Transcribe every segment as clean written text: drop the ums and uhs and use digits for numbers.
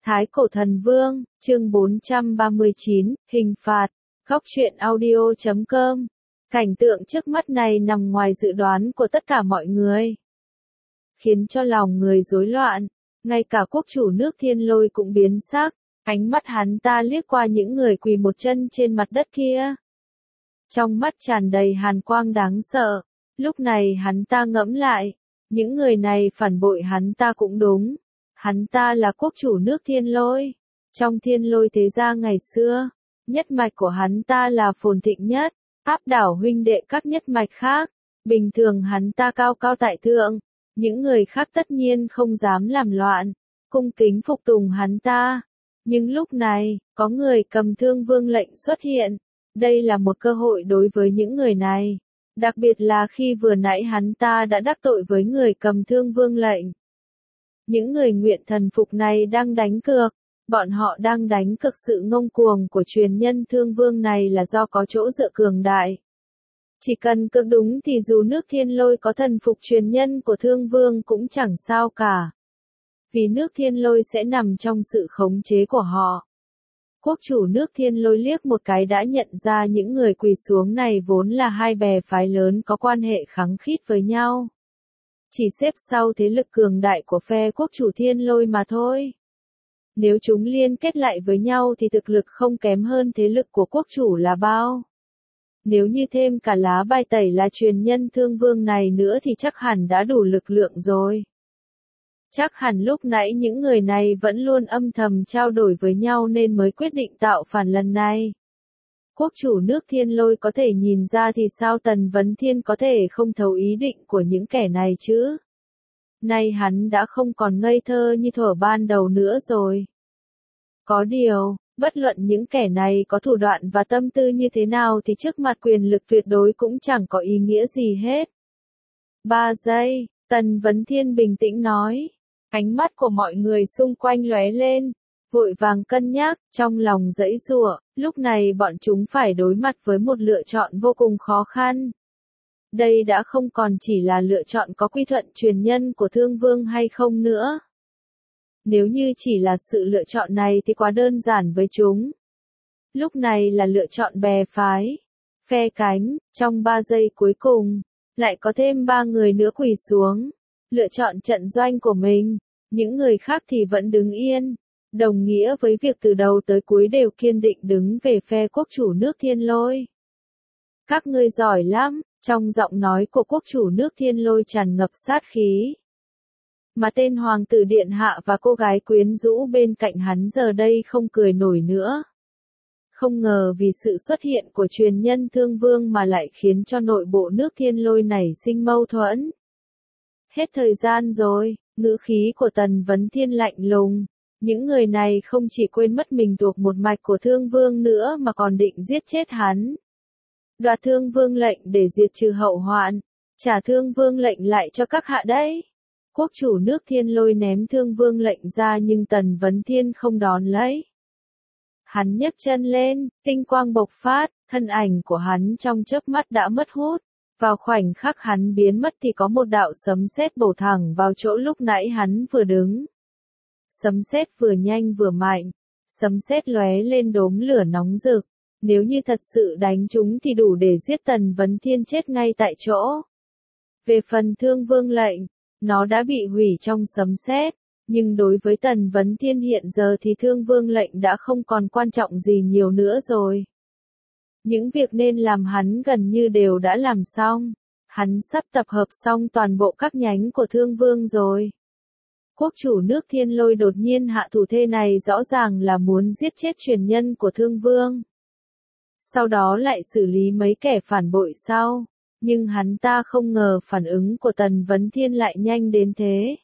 Thái Cổ Thần Vương, chương 439, hình phạt. Góc truyện audio.com. Cảnh tượng trước mắt này nằm ngoài dự đoán của tất cả mọi người, khiến cho lòng người rối loạn. Ngay cả quốc chủ nước Thiên Lôi cũng biến sắc, ánh mắt hắn ta liếc qua những người quỳ một chân trên mặt đất kia. Trong mắt tràn đầy hàn quang đáng sợ. Lúc này hắn ta ngẫm lại, những người này phản bội hắn ta cũng đúng. Hắn ta là quốc chủ nước Thiên Lôi. Trong Thiên Lôi thế gia ngày xưa, nhất mạch của hắn ta là phồn thịnh nhất, áp đảo huynh đệ các nhất mạch khác. Bình thường hắn ta cao cao tại thượng, những người khác tất nhiên không dám làm loạn, cung kính phục tùng hắn ta. Nhưng lúc này, có người cầm Thương Vương lệnh xuất hiện. Đây là một cơ hội đối với những người này, đặc biệt là khi vừa nãy hắn ta đã đắc tội với người cầm Thương Vương lệnh. Những người nguyện thần phục này đang đánh cược, bọn họ đang đánh cược sự ngông cuồng của truyền nhân Thương Vương này là do có chỗ dựa cường đại. Chỉ cần cược đúng thì dù nước Thiên Lôi có thần phục truyền nhân của Thương Vương cũng chẳng sao cả. Vì nước Thiên Lôi sẽ nằm trong sự khống chế của họ. Quốc chủ nước Thiên Lôi liếc một cái đã nhận ra những người quỳ xuống này vốn là hai bè phái lớn có quan hệ khăng khít với nhau. Chỉ xếp sau thế lực cường đại của phe quốc chủ Thiên Lôi mà thôi. Nếu chúng liên kết lại với nhau thì thực lực không kém hơn thế lực của quốc chủ là bao. Nếu như thêm cả lá bài tẩy là truyền nhân Thương Vương này nữa thì chắc hẳn đã đủ lực lượng rồi. Chắc hẳn lúc nãy những người này vẫn luôn âm thầm trao đổi với nhau nên mới quyết định tạo phản lần này. Quốc chủ nước Thiên Lôi có thể nhìn ra thì sao Tần Vấn Thiên có thể không thấu ý định của những kẻ này chứ? Nay hắn đã không còn ngây thơ như thuở ban đầu nữa rồi. Có điều, bất luận những kẻ này có thủ đoạn và tâm tư như thế nào thì trước mặt quyền lực tuyệt đối cũng chẳng có ý nghĩa gì hết. 3 giây, Tần Vấn Thiên bình tĩnh nói. Ánh mắt của mọi người xung quanh lóe lên, vội vàng cân nhắc, trong lòng giãy giụa, lúc này bọn chúng phải đối mặt với một lựa chọn vô cùng khó khăn. Đây đã không còn chỉ là lựa chọn có quy thuận truyền nhân của Thương Vương hay không nữa. Nếu như chỉ là sự lựa chọn này thì quá đơn giản với chúng. Lúc này là lựa chọn bè phái, phe cánh, trong 3 giây cuối cùng, lại có thêm 3 người nữa quỳ xuống, lựa chọn trận doanh của mình. Những người khác thì vẫn đứng yên, đồng nghĩa với việc từ đầu tới cuối đều kiên định đứng về phe quốc chủ nước Thiên Lôi. Các ngươi giỏi lắm, trong giọng nói của quốc chủ nước Thiên Lôi tràn ngập sát khí. Mà tên hoàng tử điện hạ và cô gái quyến rũ bên cạnh hắn giờ đây không cười nổi nữa. Không ngờ vì sự xuất hiện của truyền nhân Thương Vương mà lại khiến cho nội bộ nước Thiên Lôi nảy sinh mâu thuẫn. Hết thời gian rồi. Ngữ khí của Tần Vấn Thiên lạnh lùng, những người này không chỉ quên mất mình thuộc một mạch của Thương Vương nữa mà còn định giết chết hắn. Đoạt Thương Vương lệnh để diệt trừ hậu hoạn, trả Thương Vương lệnh lại cho các hạ đấy. Quốc chủ nước Thiên Lôi ném Thương Vương lệnh ra nhưng Tần Vấn Thiên không đón lấy. Hắn nhấc chân lên, tinh quang bộc phát, thân ảnh của hắn trong chớp mắt đã mất hút. Vào khoảnh khắc hắn biến mất thì có một đạo sấm sét bổ thẳng vào chỗ lúc nãy hắn vừa đứng. Sấm sét vừa nhanh vừa mạnh, sấm sét lóe lên đốm lửa nóng rực, nếu như thật sự đánh chúng thì đủ để giết Tần Vấn Thiên chết ngay tại chỗ. Về phần Thương Vương lệnh, nó đã bị hủy trong sấm sét, nhưng đối với Tần Vấn Thiên hiện giờ thì Thương Vương lệnh đã không còn quan trọng gì nhiều nữa rồi. Những việc nên làm hắn gần như đều đã làm xong. Hắn sắp tập hợp xong toàn bộ các nhánh của Thương Vương rồi. Quốc chủ nước Thiên Lôi đột nhiên hạ thủ thế này rõ ràng là muốn giết chết truyền nhân của Thương Vương. Sau đó lại xử lý mấy kẻ phản bội sau. Nhưng hắn ta không ngờ phản ứng của Tần Vấn Thiên lại nhanh đến thế.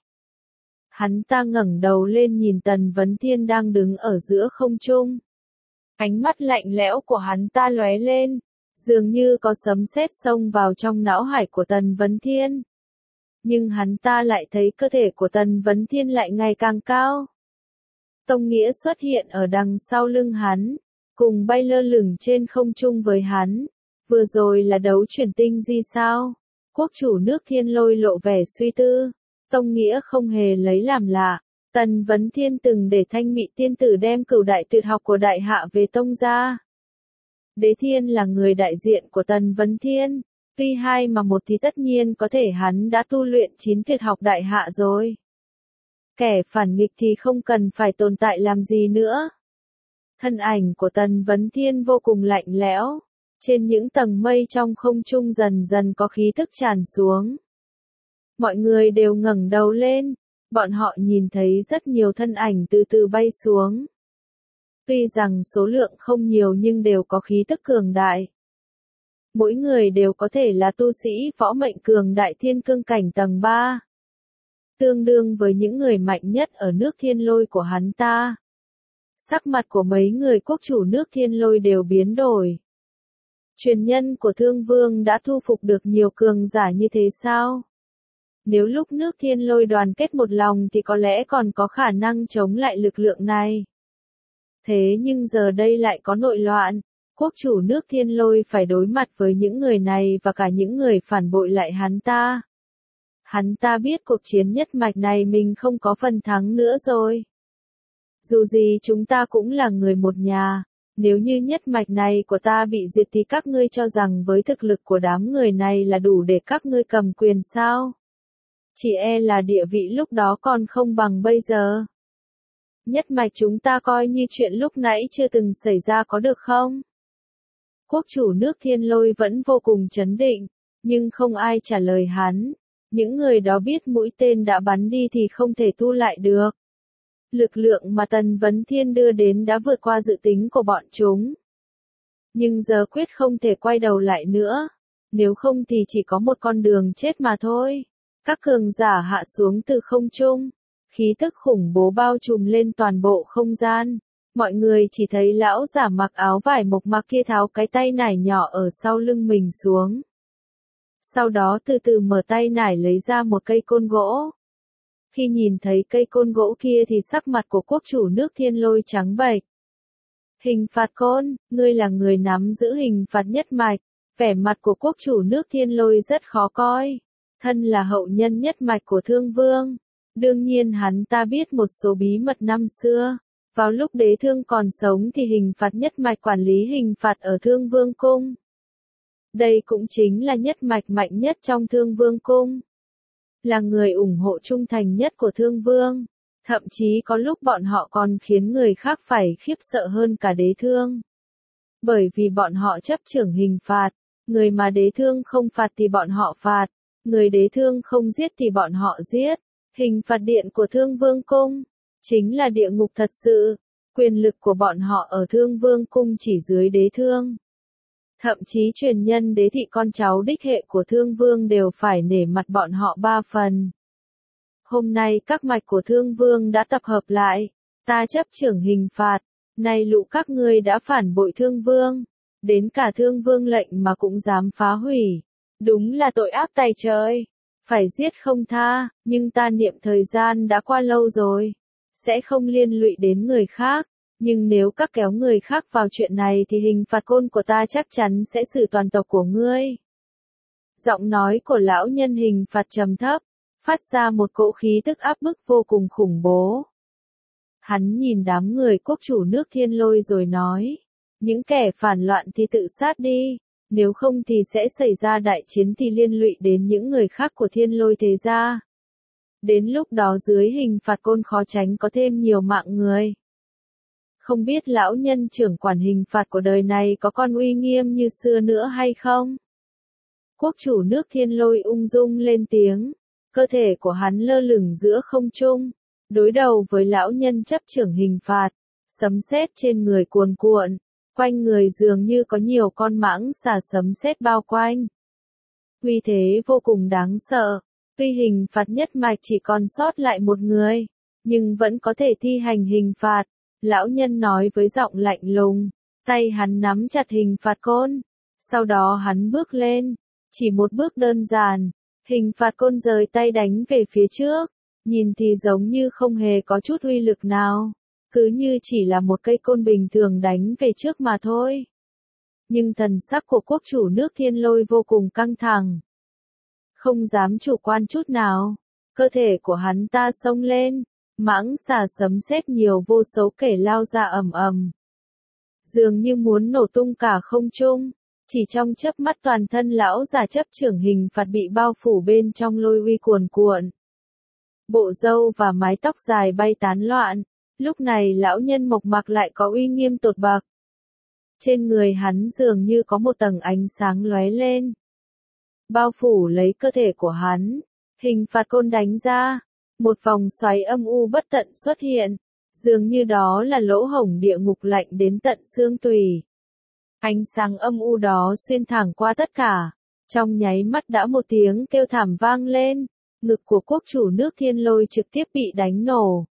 Hắn ta ngẩng đầu lên nhìn Tần Vấn Thiên đang đứng ở giữa không trung. Ánh mắt lạnh lẽo của hắn ta lóe lên, dường như có sấm sét xông vào trong não hải của Tần Vấn Thiên. Nhưng hắn ta lại thấy cơ thể của Tần Vấn Thiên lại ngày càng cao. Tông Nghĩa xuất hiện ở đằng sau lưng hắn, cùng bay lơ lửng trên không trung với hắn. Vừa rồi là đấu chuyển tinh di sao? Quốc chủ nước Thiên Lôi lộ vẻ suy tư. Tông Nghĩa không hề lấy làm lạ, Tần Vấn Thiên từng để Thanh Mị tiên tử đem cửu đại tuyệt học của đại hạ về tông ra. Đế Thiên là người đại diện của Tần Vấn Thiên, tuy hai mà một thì tất nhiên có thể hắn đã tu luyện 9 tuyệt học đại hạ rồi. Kẻ phản nghịch thì không cần phải tồn tại làm gì nữa. Thân ảnh của Tần Vấn Thiên vô cùng lạnh lẽo, trên những tầng mây trong không trung dần dần có khí tức tràn xuống. Mọi người đều ngẩng đầu lên, bọn họ nhìn thấy rất nhiều thân ảnh từ từ bay xuống. Tuy rằng số lượng không nhiều nhưng đều có khí tức cường đại. Mỗi người đều có thể là tu sĩ võ mệnh cường đại thiên cương cảnh tầng 3. Tương đương với những người mạnh nhất ở nước thiên lôi của hắn ta. Sắc mặt của mấy người quốc chủ nước thiên lôi đều biến đổi. Truyền nhân của Thương Vương đã thu phục được nhiều cường giả như thế sao? Nếu lúc nước thiên lôi đoàn kết một lòng thì có lẽ còn có khả năng chống lại lực lượng này. Thế nhưng giờ đây lại có nội loạn, quốc chủ nước thiên lôi phải đối mặt với những người này và cả những người phản bội lại hắn ta. Hắn ta biết cuộc chiến nhất mạch này mình không có phần thắng nữa rồi. Dù gì chúng ta cũng là người một nhà, nếu như nhất mạch này của ta bị diệt thì các ngươi cho rằng với thực lực của đám người này là đủ để các ngươi cầm quyền sao? Chỉ e là địa vị lúc đó còn không bằng bây giờ. Nhất mạch chúng ta coi như chuyện lúc nãy chưa từng xảy ra có được không? Quốc chủ nước thiên lôi vẫn vô cùng trấn định, nhưng không ai trả lời hắn. Những người đó biết mũi tên đã bắn đi thì không thể thu lại được. Lực lượng mà Tần Vấn Thiên đưa đến đã vượt qua dự tính của bọn chúng. Nhưng giờ quyết không thể quay đầu lại nữa. Nếu không thì chỉ có một con đường chết mà thôi. Các cường giả hạ xuống từ không trung. Khí tức khủng bố bao trùm lên toàn bộ không gian. Mọi người chỉ thấy lão giả mặc áo vải mộc mạc kia tháo cái tay nải nhỏ ở sau lưng mình xuống. Sau đó từ từ mở tay nải lấy ra một cây côn gỗ. Khi nhìn thấy cây côn gỗ kia thì sắc mặt của quốc chủ nước thiên lôi trắng bệch. Hình phạt côn, ngươi là người nắm giữ hình phạt nhất mạch. Vẻ mặt của quốc chủ nước thiên lôi rất khó coi. Thân là hậu nhân nhất mạch của Thương Vương. Đương nhiên hắn ta biết một số bí mật năm xưa. Vào lúc đế thương còn sống thì hình phạt nhất mạch quản lý hình phạt ở Thương Vương Cung. Đây cũng chính là nhất mạch mạnh nhất trong Thương Vương Cung. Là người ủng hộ trung thành nhất của Thương Vương. Thậm chí có lúc bọn họ còn khiến người khác phải khiếp sợ hơn cả đế thương. Bởi vì bọn họ chấp chưởng hình phạt. Người mà đế thương không phạt thì bọn họ phạt. Người đế thương không giết thì bọn họ giết. Hình phạt điện của Thương Vương Cung chính là địa ngục thật sự. Quyền lực của bọn họ ở Thương Vương Cung chỉ dưới đế thương. Thậm chí truyền nhân đế thị con cháu đích hệ của Thương Vương đều phải nể mặt bọn họ 3 phần. Hôm nay các mạch của Thương Vương đã tập hợp lại. Ta chấp chưởng hình phạt. Nay lũ các ngươi đã phản bội Thương Vương. Đến cả Thương Vương lệnh mà cũng dám phá hủy. Đúng là tội ác tày trời. Phải giết không tha, nhưng ta niệm thời gian đã qua lâu rồi. Sẽ không liên lụy đến người khác. Nhưng nếu các kéo người khác vào chuyện này thì hình phạt côn của ta chắc chắn sẽ xử toàn tộc của ngươi. Giọng nói của lão nhân hình phạt trầm thấp, phát ra một cỗ khí tức áp bức vô cùng khủng bố. Hắn nhìn đám người quốc chủ nước thiên lôi rồi nói, những kẻ phản loạn thì tự sát đi, nếu không thì sẽ xảy ra đại chiến thì liên lụy đến những người khác của thiên lôi thế gia. Đến lúc đó dưới hình phạt côn khó tránh có thêm nhiều mạng người. Không biết lão nhân trưởng quản hình phạt của đời này có còn uy nghiêm như xưa nữa hay không? Quốc chủ nước thiên lôi ung dung lên tiếng, cơ thể của hắn lơ lửng giữa không trung, đối đầu với lão nhân chấp trưởng hình phạt, sấm sét trên người cuồn cuộn, quanh người dường như có nhiều con mãng xà sấm sét bao quanh. Uy thế vô cùng đáng sợ, tuy hình phạt nhất mạch chỉ còn sót lại một người, nhưng vẫn có thể thi hành hình phạt. Lão nhân nói với giọng lạnh lùng, tay hắn nắm chặt hình phạt côn, sau đó hắn bước lên, chỉ một bước đơn giản, hình phạt côn rời tay đánh về phía trước, nhìn thì giống như không hề có chút uy lực nào, cứ như chỉ là một cây côn bình thường đánh về trước mà thôi. Nhưng thần sắc của quốc chủ nước thiên lôi vô cùng căng thẳng, không dám chủ quan chút nào, cơ thể của hắn ta xông lên. Mãng xà sấm sét nhiều vô số kể lao ra ầm ầm. Dường như muốn nổ tung cả không trung. Chỉ trong chớp mắt toàn thân lão già chấp trưởng hình phạt bị bao phủ bên trong lôi uy cuồn cuộn. Bộ râu và mái tóc dài bay tán loạn. Lúc này lão nhân mộc mạc lại có uy nghiêm tột bậc. Trên người hắn dường như có một tầng ánh sáng lóe lên. Bao phủ lấy cơ thể của hắn. Hình phạt côn đánh ra. Một vòng xoáy âm u bất tận xuất hiện. Dường như đó là lỗ hổng địa ngục lạnh đến tận xương tủy. Ánh sáng âm u đó xuyên thẳng qua tất cả. Trong nháy mắt đã một tiếng kêu thảm vang lên. Ngực của quốc chủ nước Thiên Lôi trực tiếp bị đánh nổ.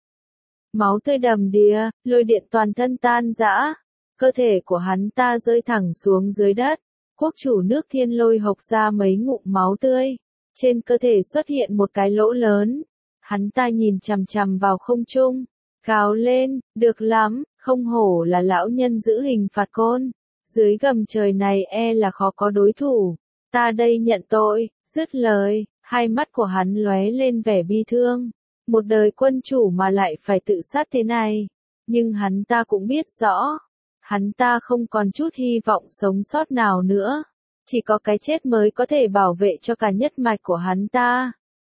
Máu tươi đầm đìa, lôi điện toàn thân tan rã. Cơ thể của hắn ta rơi thẳng xuống dưới đất. Quốc chủ nước Thiên Lôi hộc ra mấy ngụm máu tươi. Trên cơ thể xuất hiện một cái lỗ lớn. Hắn ta nhìn chằm chằm vào không trung. Gào lên, được lắm, không hổ là lão nhân giữ hình phạt côn. Dưới gầm trời này e là khó có đối thủ. Ta đây nhận tội, dứt lời, hai mắt của hắn lóe lên vẻ bi thương. Một đời quân chủ mà lại phải tự sát thế này. Nhưng hắn ta cũng biết rõ. Hắn ta không còn chút hy vọng sống sót nào nữa. Chỉ có cái chết mới có thể bảo vệ cho cả nhất mạch của hắn ta.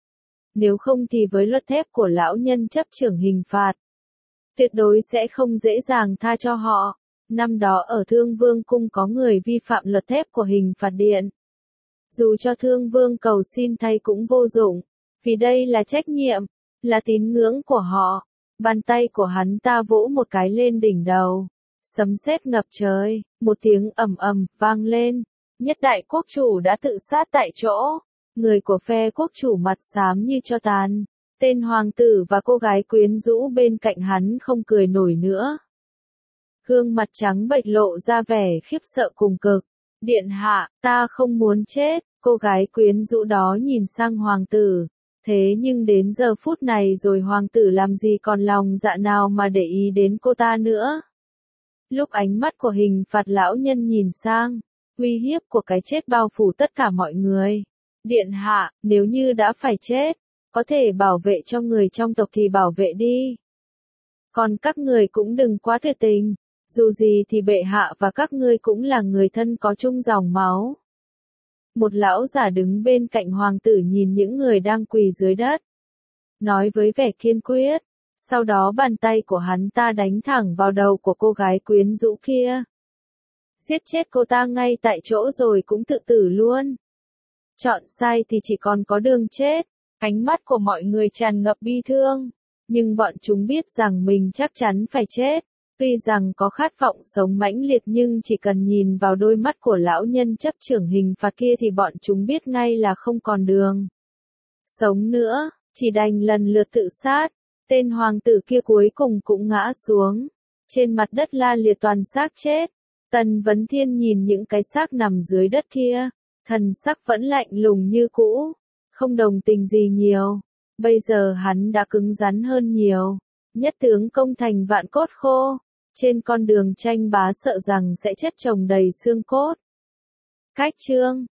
Nếu không thì với luật thép của lão nhân chấp trưởng hình phạt. Tuyệt đối sẽ không dễ dàng tha cho họ. Năm đó ở Thương Vương Cung có người vi phạm luật thép của hình phạt điện. Dù cho Thương Vương cầu xin thay cũng vô dụng. Vì đây là trách nhiệm, là tín ngưỡng của họ. Bàn tay của hắn ta vỗ một cái lên đỉnh đầu. Sấm sét ngập trời, một tiếng ầm ầm vang lên. Nhất đại quốc chủ đã tự sát tại chỗ. Người của phe quốc chủ mặt xám như tro tàn. Tên hoàng tử và cô gái quyến rũ bên cạnh hắn không cười nổi nữa. Gương mặt trắng bệch lộ ra vẻ khiếp sợ cùng cực. Điện hạ, ta không muốn chết. Cô gái quyến rũ đó nhìn sang hoàng tử. Thế nhưng đến giờ phút này rồi hoàng tử làm gì còn lòng dạ nào mà để ý đến cô ta nữa. Lúc ánh mắt của hình phạt lão nhân nhìn sang, uy hiếp của cái chết bao phủ tất cả mọi người. Điện hạ, nếu như đã phải chết, có thể bảo vệ cho người trong tộc thì bảo vệ đi. Còn các người cũng đừng quá tuyệt tình, dù gì thì bệ hạ và các ngươi cũng là người thân có chung dòng máu. Một lão giả đứng bên cạnh hoàng tử nhìn những người đang quỳ dưới đất. Nói với vẻ kiên quyết. Sau đó bàn tay của hắn ta đánh thẳng vào đầu của cô gái quyến rũ kia. Giết chết cô ta ngay tại chỗ rồi cũng tự tử luôn. Chọn sai thì chỉ còn có đường chết. Ánh mắt của mọi người tràn ngập bi thương. Nhưng bọn chúng biết rằng mình chắc chắn phải chết. Tuy rằng có khát vọng sống mãnh liệt nhưng chỉ cần nhìn vào đôi mắt của lão nhân chấp trưởng hình phạt kia thì bọn chúng biết ngay là không còn đường sống nữa, chỉ đành lần lượt tự sát. Tên hoàng tử kia cuối cùng cũng ngã xuống. Trên mặt đất la liệt toàn xác chết. Tần Vấn Thiên nhìn những cái xác nằm dưới đất kia. Thần sắc vẫn lạnh lùng như cũ. Không đồng tình gì nhiều. Bây giờ hắn đã cứng rắn hơn nhiều. Nhất tướng công thành vạn cốt khô. Trên con đường tranh bá sợ rằng sẽ chất chồng đầy xương cốt. Cách chương